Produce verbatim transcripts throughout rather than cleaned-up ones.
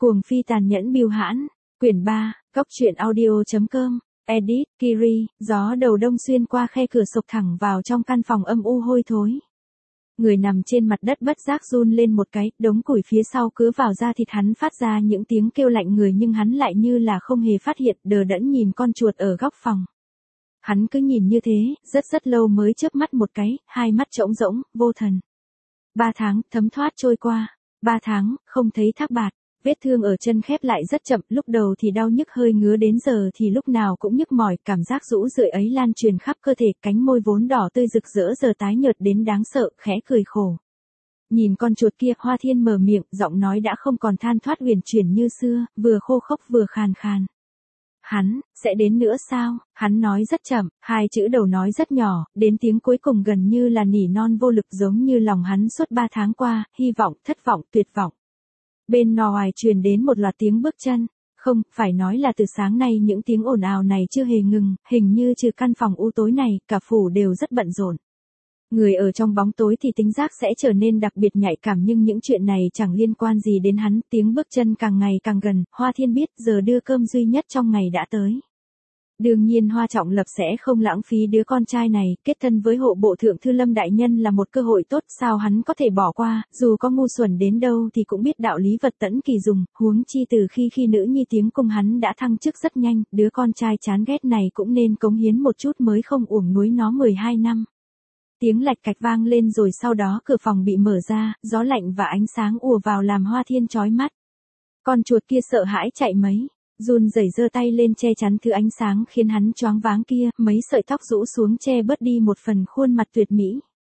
Cuồng phi tàn nhẫn bưu hãn, quyển ba, góc truyện audio.com, edit, Kiri, gió đầu đông xuyên qua khe cửa sộc thẳng vào trong căn phòng âm u hôi thối. Người nằm trên mặt đất bất giác run lên một cái, đống củi phía sau cứa vào da thịt hắn phát ra những tiếng kêu lạnh người nhưng hắn lại như là không hề phát hiện, đờ đẫn nhìn con chuột ở góc phòng. Hắn cứ nhìn như thế, rất rất lâu mới chớp mắt một cái, hai mắt trống rỗng, vô thần. Ba tháng, thấm thoát trôi qua. Ba tháng, không thấy Thác Bạt. Vết thương ở chân khép lại rất chậm, lúc đầu thì đau nhức hơi ngứa đến giờ thì lúc nào cũng nhức mỏi, cảm giác rũ rượi ấy lan truyền khắp cơ thể, cánh môi vốn đỏ tươi rực rỡ giờ tái nhợt đến đáng sợ, khẽ cười khổ. Nhìn con chuột kia, Hoa Thiên mở miệng, giọng nói đã không còn than thoát huyền chuyển như xưa, vừa khô khốc vừa khàn khàn. Hắn, sẽ đến nữa sao? Hắn nói rất chậm, hai chữ đầu nói rất nhỏ, đến tiếng cuối cùng gần như là nỉ non vô lực giống như lòng hắn suốt ba tháng qua, hy vọng, thất vọng, tuyệt vọng. Bên ngoài truyền đến một loạt tiếng bước chân, không, phải nói là từ sáng nay những tiếng ồn ào này chưa hề ngừng, hình như trừ căn phòng u tối này, cả phủ đều rất bận rộn. Người ở trong bóng tối thì tính giác sẽ trở nên đặc biệt nhạy cảm nhưng những chuyện này chẳng liên quan gì đến hắn, tiếng bước chân càng ngày càng gần, Hoa Thiên biết giờ đưa cơm duy nhất trong ngày đã tới. Đương nhiên Hoa Trọng Lập sẽ không lãng phí đứa con trai này, kết thân với hộ bộ thượng thư Lâm đại nhân là một cơ hội tốt, sao hắn có thể bỏ qua, dù có ngu xuẩn đến đâu thì cũng biết đạo lý vật tẫn kỳ dùng, huống chi từ khi khi nữ nhi tiếng cung hắn đã thăng chức rất nhanh, đứa con trai chán ghét này cũng nên cống hiến một chút mới không uổng nuối nó mười hai năm. Tiếng lạch cạch vang lên rồi sau đó cửa phòng bị mở ra, gió lạnh và ánh sáng ùa vào làm Hoa Thiên chói mắt. Con chuột kia sợ hãi chạy mấy, run rẩy giơ tay lên che chắn thứ ánh sáng khiến hắn choáng váng kia, mấy sợi tóc rũ xuống che bớt đi một phần khuôn mặt tuyệt mỹ.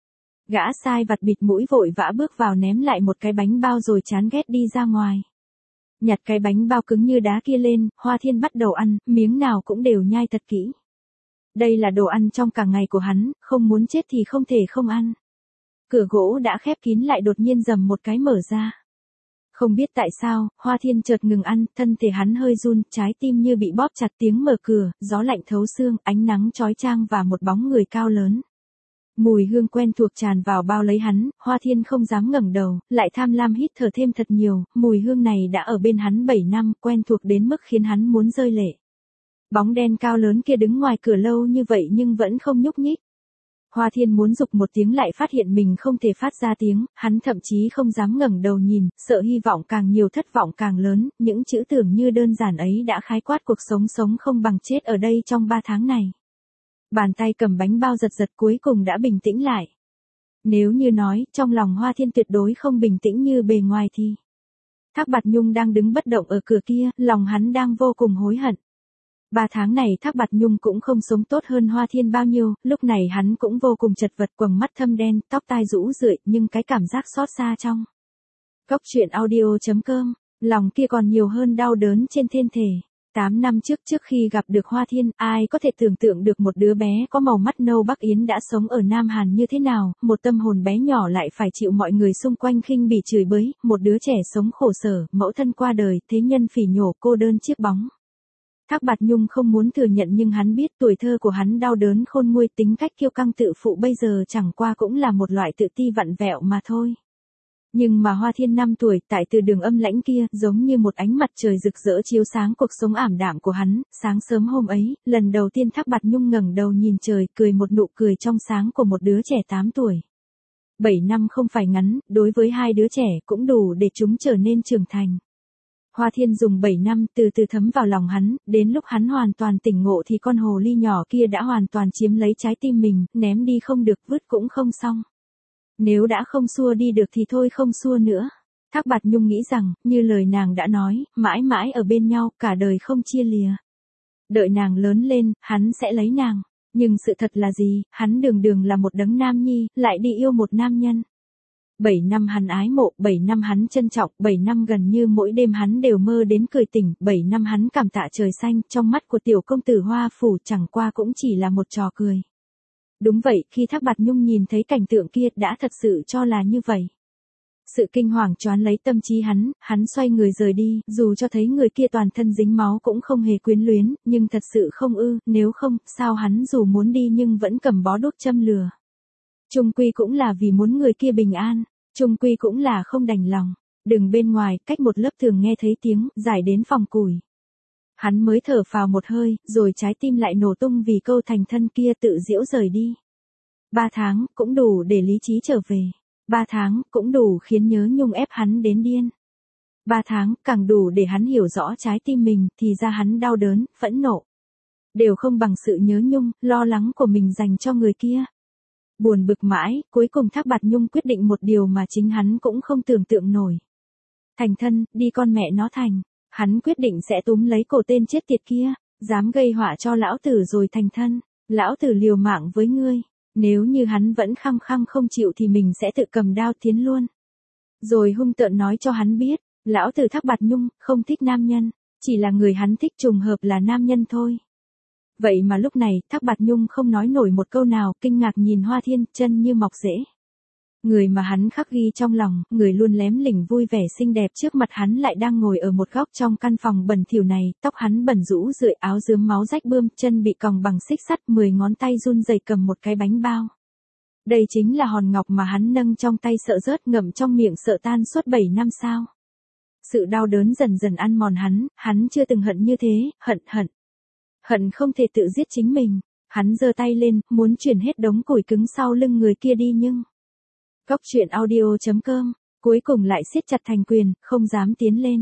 Gã sai vặt bịt mũi vội vã bước vào ném lại một cái bánh bao rồi chán ghét đi ra ngoài. Nhặt cái bánh bao cứng như đá kia lên, Hoa Thiên bắt đầu ăn, miếng nào cũng đều nhai thật kỹ. Đây là đồ ăn trong cả ngày của hắn, không muốn chết thì không thể không ăn. Cửa gỗ đã khép kín lại đột nhiên rầm một cái mở ra. Không biết tại sao, Hoa Thiên chợt ngừng ăn, thân thể hắn hơi run, trái tim như bị bóp chặt, tiếng mở cửa, gió lạnh thấu xương, ánh nắng chói chang và một bóng người cao lớn. Mùi hương quen thuộc tràn vào bao lấy hắn, Hoa Thiên không dám ngẩng đầu, lại tham lam hít thở thêm thật nhiều, mùi hương này đã ở bên hắn bảy năm, quen thuộc đến mức khiến hắn muốn rơi lệ. Bóng đen cao lớn kia đứng ngoài cửa lâu như vậy nhưng vẫn không nhúc nhích. Hoa Thiên muốn dục một tiếng lại phát hiện mình không thể phát ra tiếng, hắn thậm chí không dám ngẩng đầu nhìn, sợ hy vọng càng nhiều thất vọng càng lớn, những chữ tưởng như đơn giản ấy đã khái quát cuộc sống sống không bằng chết ở đây trong ba tháng này. Bàn tay cầm bánh bao giật giật cuối cùng đã bình tĩnh lại. Nếu như nói, trong lòng Hoa Thiên tuyệt đối không bình tĩnh như bề ngoài thì... Thác Bạt Nhung đang đứng bất động ở cửa kia, lòng hắn đang vô cùng hối hận. Ba tháng này Thác Bạt Nhung cũng không sống tốt hơn Hoa Thiên bao nhiêu, lúc này hắn cũng vô cùng chật vật, quầng mắt thâm đen, tóc tai rũ rượi, nhưng cái cảm giác xót xa trong. Góc truyện audio.com, lòng kia còn nhiều hơn đau đớn trên thân thể. Tám năm trước trước khi gặp được Hoa Thiên, ai có thể tưởng tượng được một đứa bé có màu mắt nâu Bắc Yến đã sống ở Nam Hàn như thế nào, một tâm hồn bé nhỏ lại phải chịu mọi người xung quanh khinh bỉ chửi bới, một đứa trẻ sống khổ sở, mẫu thân qua đời, thế nhân phỉ nhổ, cô đơn chiếc bóng. Thác Bạt Nhung không muốn thừa nhận nhưng hắn biết tuổi thơ của hắn đau đớn khôn nguôi, tính cách kiêu căng tự phụ bây giờ chẳng qua cũng là một loại tự ti vặn vẹo mà thôi. Nhưng mà Hoa Thiên năm tuổi, tại từ đường âm lãnh kia, giống như một ánh mặt trời rực rỡ chiếu sáng cuộc sống ảm đạm của hắn, sáng sớm hôm ấy, lần đầu tiên Thác Bạt Nhung ngẩng đầu nhìn trời, cười một nụ cười trong sáng của một đứa trẻ tám tuổi. Bảy năm không phải ngắn, đối với hai đứa trẻ cũng đủ để chúng trở nên trưởng thành. Hoa Thiên dùng bảy năm từ từ thấm vào lòng hắn, đến lúc hắn hoàn toàn tỉnh ngộ thì con hồ ly nhỏ kia đã hoàn toàn chiếm lấy trái tim mình, ném đi không được, vứt cũng không xong. Nếu đã không xua đi được thì thôi không xua nữa. Thác Bạt Nhung nghĩ rằng, như lời nàng đã nói, mãi mãi ở bên nhau, cả đời không chia lìa. Đợi nàng lớn lên, hắn sẽ lấy nàng. Nhưng sự thật là gì, hắn đường đường là một đấng nam nhi, lại đi yêu một nam nhân. Bảy năm hắn ái mộ, bảy năm hắn trân trọng, bảy năm gần như mỗi đêm hắn đều mơ đến cười tỉnh, bảy năm hắn cảm tạ trời xanh, trong mắt của tiểu công tử Hoa Phủ chẳng qua cũng chỉ là một trò cười. Đúng vậy, khi Thác Bạt Nhung nhìn thấy cảnh tượng kia đã thật sự cho là như vậy. Sự kinh hoàng choán lấy tâm trí hắn, hắn xoay người rời đi, dù cho thấy người kia toàn thân dính máu cũng không hề quyến luyến, nhưng thật sự không ư, nếu không, sao hắn dù muốn đi nhưng vẫn cầm bó đuốc châm lửa. Chung quy cũng là vì muốn người kia bình an, chung quy cũng là không đành lòng. Đường bên ngoài, cách một lớp tường nghe thấy tiếng, giải đến phòng củi. Hắn mới thở phào một hơi, rồi trái tim lại nổ tung vì câu thành thân kia tự giễu rời đi. Ba tháng, cũng đủ để lý trí trở về. Ba tháng, cũng đủ khiến nhớ nhung ép hắn đến điên. Ba tháng, càng đủ để hắn hiểu rõ trái tim mình, thì ra hắn đau đớn, phẫn nộ. Đều không bằng sự nhớ nhung, lo lắng của mình dành cho người kia. Buồn bực mãi, cuối cùng Thác Bạt Nhung quyết định một điều mà chính hắn cũng không tưởng tượng nổi. Thành thân, đi con mẹ nó thành. Hắn quyết định sẽ túm lấy cổ tên chết tiệt kia, dám gây họa cho lão tử rồi thành thân. Lão tử liều mạng với ngươi. Nếu như hắn vẫn khăng khăng không chịu thì mình sẽ tự cầm đao tiến luôn. Rồi hung tợn nói cho hắn biết, lão tử Thác Bạt Nhung không thích nam nhân, chỉ là người hắn thích trùng hợp là nam nhân thôi. Vậy mà lúc này, Thác Bạt Nhung không nói nổi một câu nào, kinh ngạc nhìn Hoa Thiên, chân như mọc rễ. Người mà hắn khắc ghi trong lòng, người luôn lém lỉnh vui vẻ xinh đẹp trước mặt hắn lại đang ngồi ở một góc trong căn phòng bẩn thỉu này, tóc hắn bẩn rũ rượi, áo rướm máu rách bươm, chân bị còng bằng xích sắt, mười ngón tay run rẩy cầm một cái bánh bao. Đây chính là hòn ngọc mà hắn nâng trong tay sợ rớt, ngậm trong miệng sợ tan suốt bảy năm sao. Sự đau đớn dần dần ăn mòn hắn, hắn chưa từng hận như thế, hận hận. Hận không thể tự giết chính mình. Hắn giơ tay lên, muốn chuyển hết đống củi cứng sau lưng người kia đi nhưng... Góc truyện audio chấm com, cuối cùng lại siết chặt thành quyền, không dám tiến lên.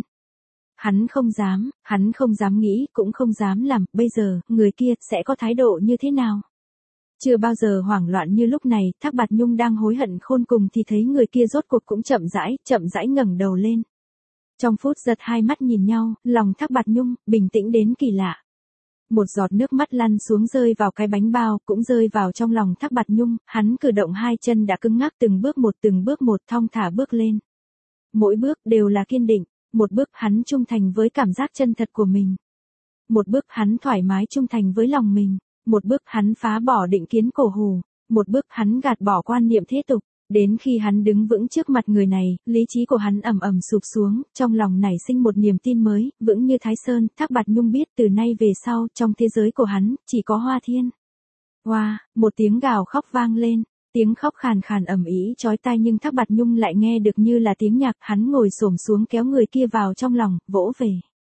Hắn không dám, hắn không dám nghĩ, cũng không dám làm, bây giờ, người kia sẽ có thái độ như thế nào? Chưa bao giờ hoảng loạn như lúc này, Thác Bạt Nhung đang hối hận khôn cùng thì thấy người kia rốt cuộc cũng chậm rãi, chậm rãi ngẩng đầu lên. Trong phút giật hai mắt nhìn nhau, lòng Thác Bạt Nhung bình tĩnh đến kỳ lạ. Một giọt nước mắt lăn xuống rơi vào cái bánh bao, cũng rơi vào trong lòng Thác Bạt Nhung, hắn cử động hai chân đã cứng ngắc từng bước một từng bước một thong thả bước lên. Mỗi bước đều là kiên định, một bước hắn trung thành với cảm giác chân thật của mình. Một bước hắn thoải mái trung thành với lòng mình, một bước hắn phá bỏ định kiến cổ hủ, một bước hắn gạt bỏ quan niệm thế tục. Đến khi hắn đứng vững trước mặt người này, lý trí của hắn ầm ầm sụp xuống, trong lòng nảy sinh một niềm tin mới, vững như Thái Sơn. Thác Bạt Nhung biết từ nay về sau, trong thế giới của hắn, chỉ có Hoa Thiên. Hoa, một tiếng gào khóc vang lên, tiếng khóc khàn khàn ầm ĩ chói tai nhưng Thác Bạt Nhung lại nghe được như là tiếng nhạc. Hắn ngồi xổm xuống kéo người kia vào trong lòng, vỗ về.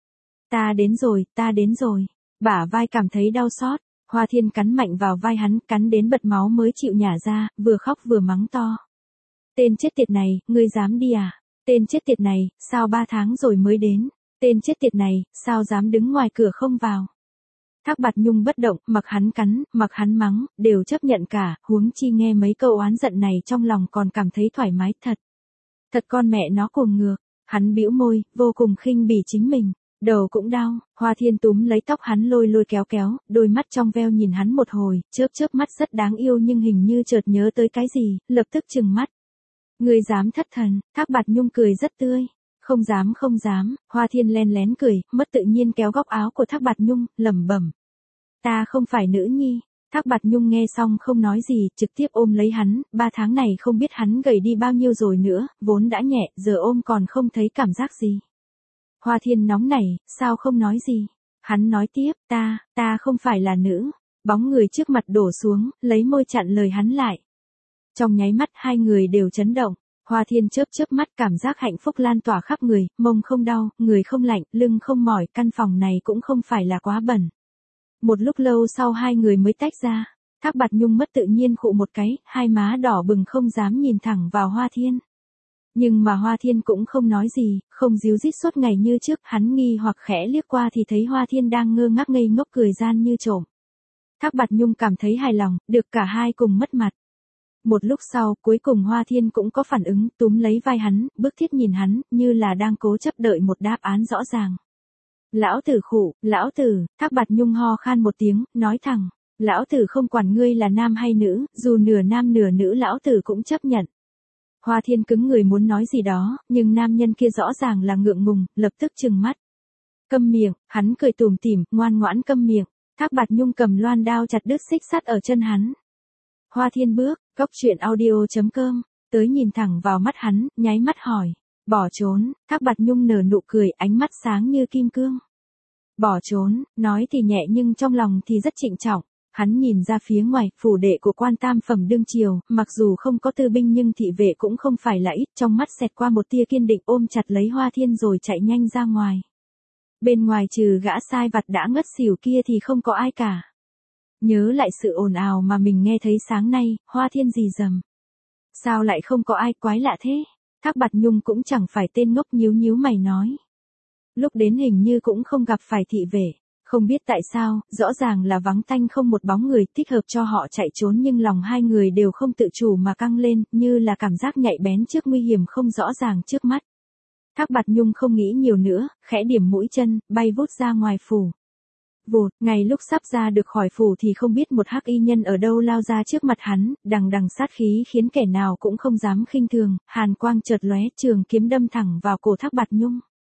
Ta đến rồi, ta đến rồi. Bả vai cảm thấy đau xót. Hoa Thiên cắn mạnh vào vai hắn, cắn đến bật máu mới chịu nhả ra, vừa khóc vừa mắng to. Tên chết tiệt này, ngươi dám đi à? Tên chết tiệt này, sao ba tháng rồi mới đến? Tên chết tiệt này, sao dám đứng ngoài cửa không vào? Thác Bạt Nhung bất động, mặc hắn cắn, mặc hắn mắng, đều chấp nhận cả, huống chi nghe mấy câu oán giận này trong lòng còn cảm thấy thoải mái thật. Thật con mẹ nó cuồng ngược, hắn bĩu môi, vô cùng khinh bỉ chính mình. Đầu cũng đau, Hoa Thiên túm lấy tóc hắn lôi lôi kéo kéo, đôi mắt trong veo nhìn hắn một hồi, chớp chớp mắt rất đáng yêu nhưng hình như chợt nhớ tới cái gì, lập tức trừng mắt. Ngươi dám thất thần? Thác Bạt Nhung cười rất tươi. Không dám không dám, Hoa Thiên len lén cười, mất tự nhiên kéo góc áo của Thác Bạt Nhung, lẩm bẩm. Ta không phải nữ nhi. Thác Bạt Nhung nghe xong không nói gì, trực tiếp ôm lấy hắn, ba tháng này không biết hắn gầy đi bao nhiêu rồi nữa, vốn đã nhẹ, giờ ôm còn không thấy cảm giác gì. Hoa Thiên nóng nảy, sao không nói gì? Hắn nói tiếp, ta, ta không phải là nữ. Bóng người trước mặt đổ xuống, lấy môi chặn lời hắn lại. Trong nháy mắt hai người đều chấn động. Hoa Thiên chớp chớp mắt, cảm giác hạnh phúc lan tỏa khắp người, mông không đau, người không lạnh, lưng không mỏi, căn phòng này cũng không phải là quá bẩn. Một lúc lâu sau hai người mới tách ra. Thác Bạt Nhung mất tự nhiên khụ một cái, hai má đỏ bừng không dám nhìn thẳng vào Hoa Thiên. Nhưng mà Hoa Thiên cũng không nói gì, không díu dít suốt ngày như trước, hắn nghi hoặc khẽ liếc qua thì thấy Hoa Thiên đang ngơ ngác ngây ngốc cười gian như trộm. Thác Bạt Nhung cảm thấy hài lòng, được cả hai cùng mất mặt. Một lúc sau, cuối cùng Hoa Thiên cũng có phản ứng, túm lấy vai hắn, bức thiết nhìn hắn, như là đang cố chấp đợi một đáp án rõ ràng. Lão tử khụ, lão tử, Thác Bạt Nhung ho khan một tiếng, nói thẳng, lão tử không quản ngươi là nam hay nữ, dù nửa nam nửa nữ lão tử cũng chấp nhận. Hoa Thiên cứng người muốn nói gì đó, nhưng nam nhân kia rõ ràng là ngượng ngùng, lập tức trừng mắt. Câm miệng, hắn cười tủm tỉm, ngoan ngoãn câm miệng. Thác Bạt Nhung cầm loan đao chặt đứt xích sắt ở chân hắn. Hoa Thiên bước, góc truyện audio chấm com, tới nhìn thẳng vào mắt hắn, nháy mắt hỏi, bỏ trốn. Thác Bạt Nhung nở nụ cười, ánh mắt sáng như kim cương. Bỏ trốn, nói thì nhẹ nhưng trong lòng thì rất trịnh trọng. Hắn nhìn ra phía ngoài, phủ đệ của quan tam phẩm đương triều, mặc dù không có tư binh nhưng thị vệ cũng không phải là ít, trong mắt xẹt qua một tia kiên định ôm chặt lấy Hoa Thiên rồi chạy nhanh ra ngoài. Bên ngoài trừ gã sai vặt đã ngất xỉu kia thì không có ai cả. Nhớ lại sự ồn ào mà mình nghe thấy sáng nay, Hoa Thiên rì rầm. Sao lại không có ai, quái lạ thế? Thác Bạt Nhung cũng chẳng phải tên ngốc, nhíu nhíu mày nói. Lúc đến hình như cũng không gặp phải thị vệ. Không biết tại sao, rõ ràng là vắng tanh không một bóng người thích hợp cho họ chạy trốn nhưng lòng hai người đều không tự chủ mà căng lên, như là cảm giác nhạy bén trước nguy hiểm không rõ ràng trước mắt. Thác Bạt Nhung không nghĩ nhiều nữa, khẽ điểm mũi chân, bay vút ra ngoài phủ. Vụt, ngay lúc sắp ra được khỏi phủ thì không biết một hắc y nhân ở đâu lao ra trước mặt hắn, đằng đằng sát khí khiến kẻ nào cũng không dám khinh thường, hàn quang chợt lóe, trường kiếm đâm thẳng vào cổ Thác Bạt Nhung.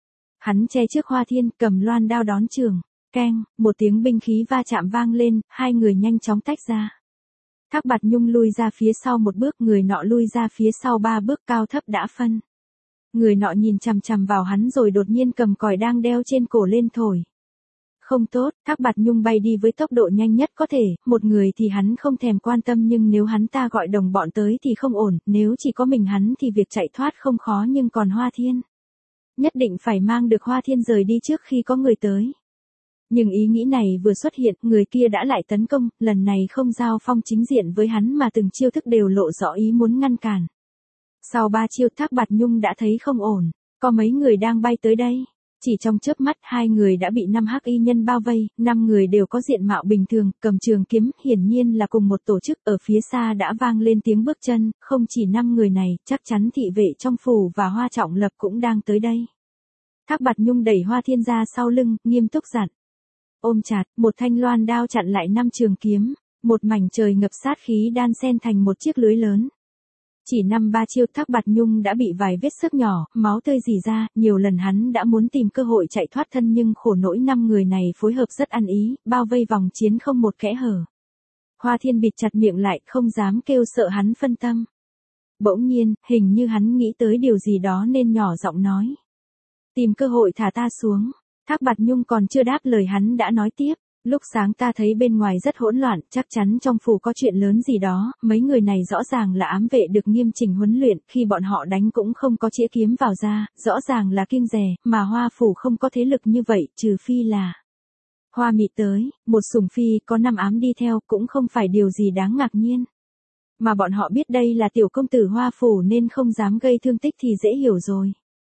Hắn che trước Hoa Thiên, cầm loan đao đón trường. Keng, một tiếng binh khí va chạm vang lên, hai người nhanh chóng tách ra. Thác Bạt Nhung lui ra phía sau một bước, người nọ lui ra phía sau ba bước, cao thấp đã phân. Người nọ nhìn chằm chằm vào hắn rồi đột nhiên cầm còi đang đeo trên cổ lên thổi. Không tốt, Thác Bạt Nhung bay đi với tốc độ nhanh nhất có thể, một người thì hắn không thèm quan tâm nhưng nếu hắn ta gọi đồng bọn tới thì không ổn, nếu chỉ có mình hắn thì việc chạy thoát không khó nhưng còn Hoa Thiên. Nhất định phải mang được Hoa Thiên rời đi trước khi có người tới. Nhưng ý nghĩ này vừa xuất hiện, người kia đã lại tấn công, lần này không giao phong chính diện với hắn mà từng chiêu thức đều lộ rõ ý muốn ngăn cản. Sau ba chiêu Thác Bạt Nhung đã thấy không ổn, có mấy người đang bay tới đây. Chỉ trong chớp mắt hai người đã bị năm hắc y nhân bao vây, năm người đều có diện mạo bình thường, cầm trường kiếm, hiển nhiên là cùng một tổ chức, ở phía xa đã vang lên tiếng bước chân, không chỉ năm người này, chắc chắn thị vệ trong phủ và Hoa Trọng Lập cũng đang tới đây. Thác Bạt Nhung đẩy Hoa Thiên ra sau lưng, nghiêm túc dặn. Ôm chặt, một thanh loan đao chặn lại năm trường kiếm, một mảnh trời ngập sát khí đan xen thành một chiếc lưới lớn. Chỉ năm ba chiêu Thác Bạt Nhung đã bị vài vết xước nhỏ, máu tươi rỉ ra, nhiều lần hắn đã muốn tìm cơ hội chạy thoát thân nhưng khổ nỗi năm người này phối hợp rất ăn ý, bao vây vòng chiến không một kẽ hở. Hoa Thiên bịt chặt miệng lại, không dám kêu sợ hắn phân tâm. Bỗng nhiên, hình như hắn nghĩ tới điều gì đó nên nhỏ giọng nói. Tìm cơ hội thả ta xuống. Thác Bạt Nhung còn chưa đáp lời hắn đã nói tiếp. Lúc sáng ta thấy bên ngoài rất hỗn loạn, chắc chắn trong phủ có chuyện lớn gì đó, mấy người này rõ ràng là ám vệ được nghiêm chỉnh huấn luyện, khi bọn họ đánh cũng không có chĩa kiếm vào ra, rõ ràng là kiêng dè, mà Hoa phủ không có thế lực như vậy, trừ phi là Hoa Mị tới, một sủng phi, có năm ám đi theo, cũng không phải điều gì đáng ngạc nhiên. Mà bọn họ biết đây là tiểu công tử Hoa phủ nên không dám gây thương tích thì dễ hiểu rồi.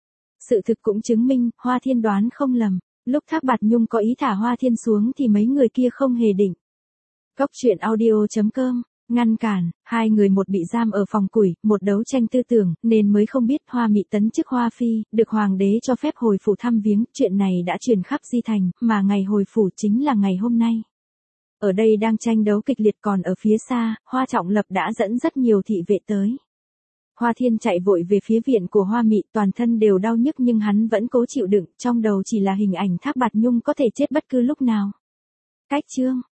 Sự thực cũng chứng minh, Hoa Thiên đoán không lầm. Lúc Thác Bạt Nhung có ý thả Hoa Thiên xuống thì mấy người kia không hề định. Góc truyện audio chấm com, ngăn cản, hai người một bị giam ở phòng củi, một đấu tranh tư tưởng, nên mới không biết Hoa Mị tấn chức Hoa Phi, được Hoàng đế cho phép hồi phủ thăm viếng, chuyện này đã truyền khắp Di Thành, mà ngày hồi phủ chính là ngày hôm nay. Ở đây đang tranh đấu kịch liệt còn ở phía xa, Hoa Trọng Lập đã dẫn rất nhiều thị vệ tới. Hoa Thiên chạy vội về phía viện của Hoa Mị, toàn thân đều đau nhức nhưng hắn vẫn cố chịu đựng, trong đầu chỉ là hình ảnh Thác Bạt Nhung có thể chết bất cứ lúc nào. Cách chương